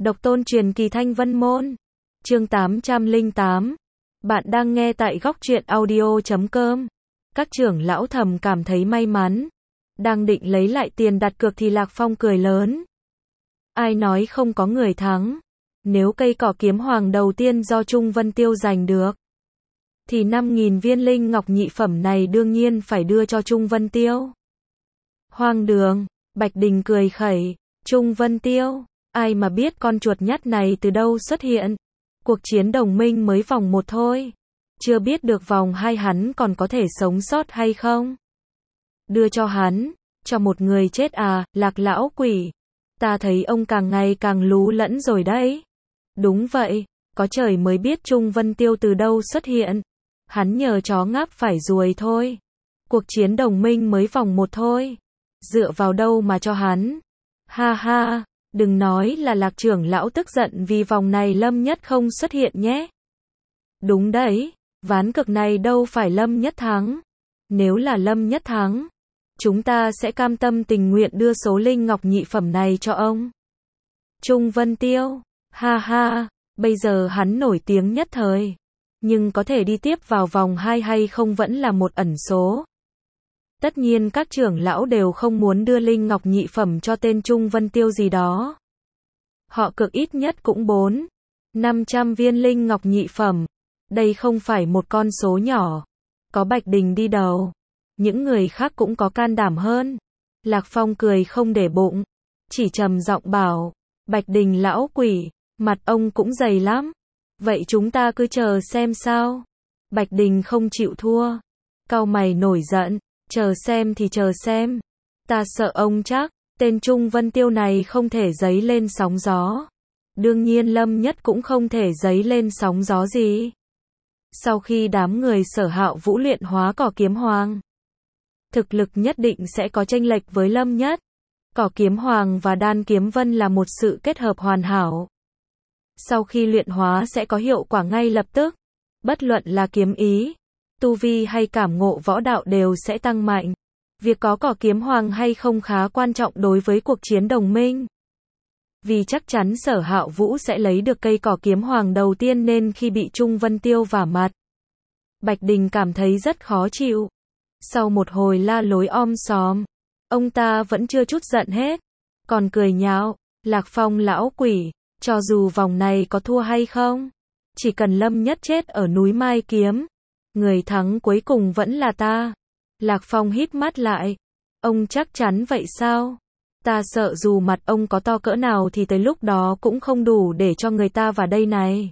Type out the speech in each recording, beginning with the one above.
Độc tôn truyền kỳ Thanh Vân Môn. Chương 808. Bạn đang nghe tại góc truyện audio.com. Các trưởng lão thầm cảm thấy may mắn. Đang định lấy lại tiền đặt cược thì Lạc Phong cười lớn. Ai nói không có người thắng. Nếu cây cỏ kiếm hoàng đầu tiên do Trung Vân Tiêu giành được, thì 5.000 viên linh ngọc nhị phẩm này đương nhiên phải đưa cho Trung Vân Tiêu. Hoang đường, Bạch Đình cười khẩy. Trung Vân Tiêu, ai mà biết con chuột nhắt này từ đâu xuất hiện. Cuộc chiến đồng minh mới vòng 1 thôi. Chưa biết được vòng 2 hắn còn có thể sống sót hay không. Đưa cho hắn, cho một người chết à, Lạc lão quỷ. Ta thấy ông càng ngày càng lú lẫn rồi đấy. Đúng vậy, có trời mới biết Trung Vân Tiêu từ đâu xuất hiện. Hắn nhờ chó ngáp phải ruồi thôi. Cuộc chiến đồng minh mới vòng 1 thôi. Dựa vào đâu mà cho hắn. Ha ha, đừng nói là Lạc trưởng lão tức giận vì vòng này Lâm Nhất không xuất hiện nhé. Đúng đấy, ván cực này đâu phải Lâm Nhất thắng. Nếu là Lâm Nhất thắng, chúng ta sẽ cam tâm tình nguyện đưa số linh ngọc nhị phẩm này cho ông. Trung Vân Tiêu, ha ha, bây giờ hắn nổi tiếng nhất thời. Nhưng có thể đi tiếp vào vòng 2 hay không vẫn là một ẩn số. Tất nhiên các trưởng lão đều không muốn đưa linh ngọc nhị phẩm cho tên Trung Vân Tiêu gì đó. Họ cực ít nhất cũng 400-500 viên linh ngọc nhị phẩm. Đây không phải một con số nhỏ. Có Bạch Đình đi đầu. Những người khác cũng có can đảm hơn. Lạc Phong cười không để bụng. Chỉ trầm giọng bảo. Bạch Đình lão quỷ, mặt ông cũng dày lắm. Vậy chúng ta cứ chờ xem sao. Bạch Đình không chịu thua. Cau mày nổi giận. Chờ xem thì chờ xem. Ta sợ ông chắc, tên Trung Vân Tiêu này không thể dấy lên sóng gió. Đương nhiên Lâm Nhất cũng không thể dấy lên sóng gió gì. Sau khi đám người Sở Hạo Vũ luyện hóa cỏ kiếm hoàng, thực lực nhất định sẽ có chênh lệch với Lâm Nhất. Cỏ kiếm hoàng và đan kiếm vân là một sự kết hợp hoàn hảo. Sau khi luyện hóa sẽ có hiệu quả ngay lập tức. Bất luận là kiếm ý, tu vi hay cảm ngộ võ đạo đều sẽ tăng mạnh. Việc có cỏ kiếm hoàng hay không khá quan trọng đối với cuộc chiến đồng minh. Vì chắc chắn Sở Hạo Vũ sẽ lấy được cây cỏ kiếm hoàng đầu tiên nên khi bị Trung Vân Tiêu vả mặt, Bạch Đình cảm thấy rất khó chịu. Sau một hồi la lối xòm, ông ta vẫn chưa chút giận hết. Còn cười nhạo, Lạc Phong lão quỷ, cho dù vòng này có thua hay không, chỉ cần Lâm Nhất chết ở núi Mai Kiếm, người thắng cuối cùng vẫn là ta. Lạc Phong híp mắt lại. Ông chắc chắn vậy sao? Ta sợ dù mặt ông có to cỡ nào thì tới lúc đó cũng không đủ để cho người ta vào đây này.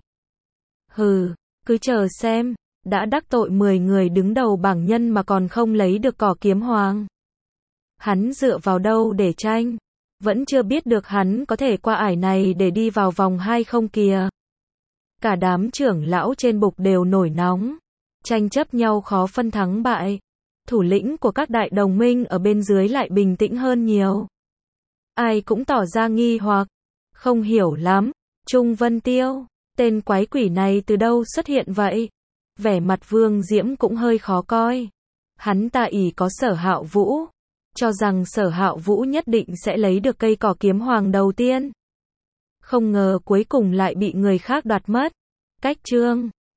Hừ, cứ chờ xem. Đã đắc tội 10 người đứng đầu bảng nhân mà còn không lấy được cỏ kiếm hoàng. Hắn dựa vào đâu để tranh? Vẫn chưa biết được hắn có thể qua ải này để đi vào vòng 2 không kìa. Cả đám trưởng lão trên bục đều nổi nóng. Tranh chấp nhau khó phân thắng bại. Thủ lĩnh của các đại đồng minh ở bên dưới lại bình tĩnh hơn nhiều. Ai cũng tỏ ra nghi hoặc. Không hiểu lắm. Trung Vân Tiêu, tên quái quỷ này từ đâu xuất hiện vậy? Vẻ mặt Vương Diễm cũng hơi khó coi. Hắn ta ỷ có Sở Hạo Vũ, cho rằng Sở Hạo Vũ nhất định sẽ lấy được cây cỏ kiếm hoàng đầu tiên. Không ngờ cuối cùng lại bị người khác đoạt mất. Cách chương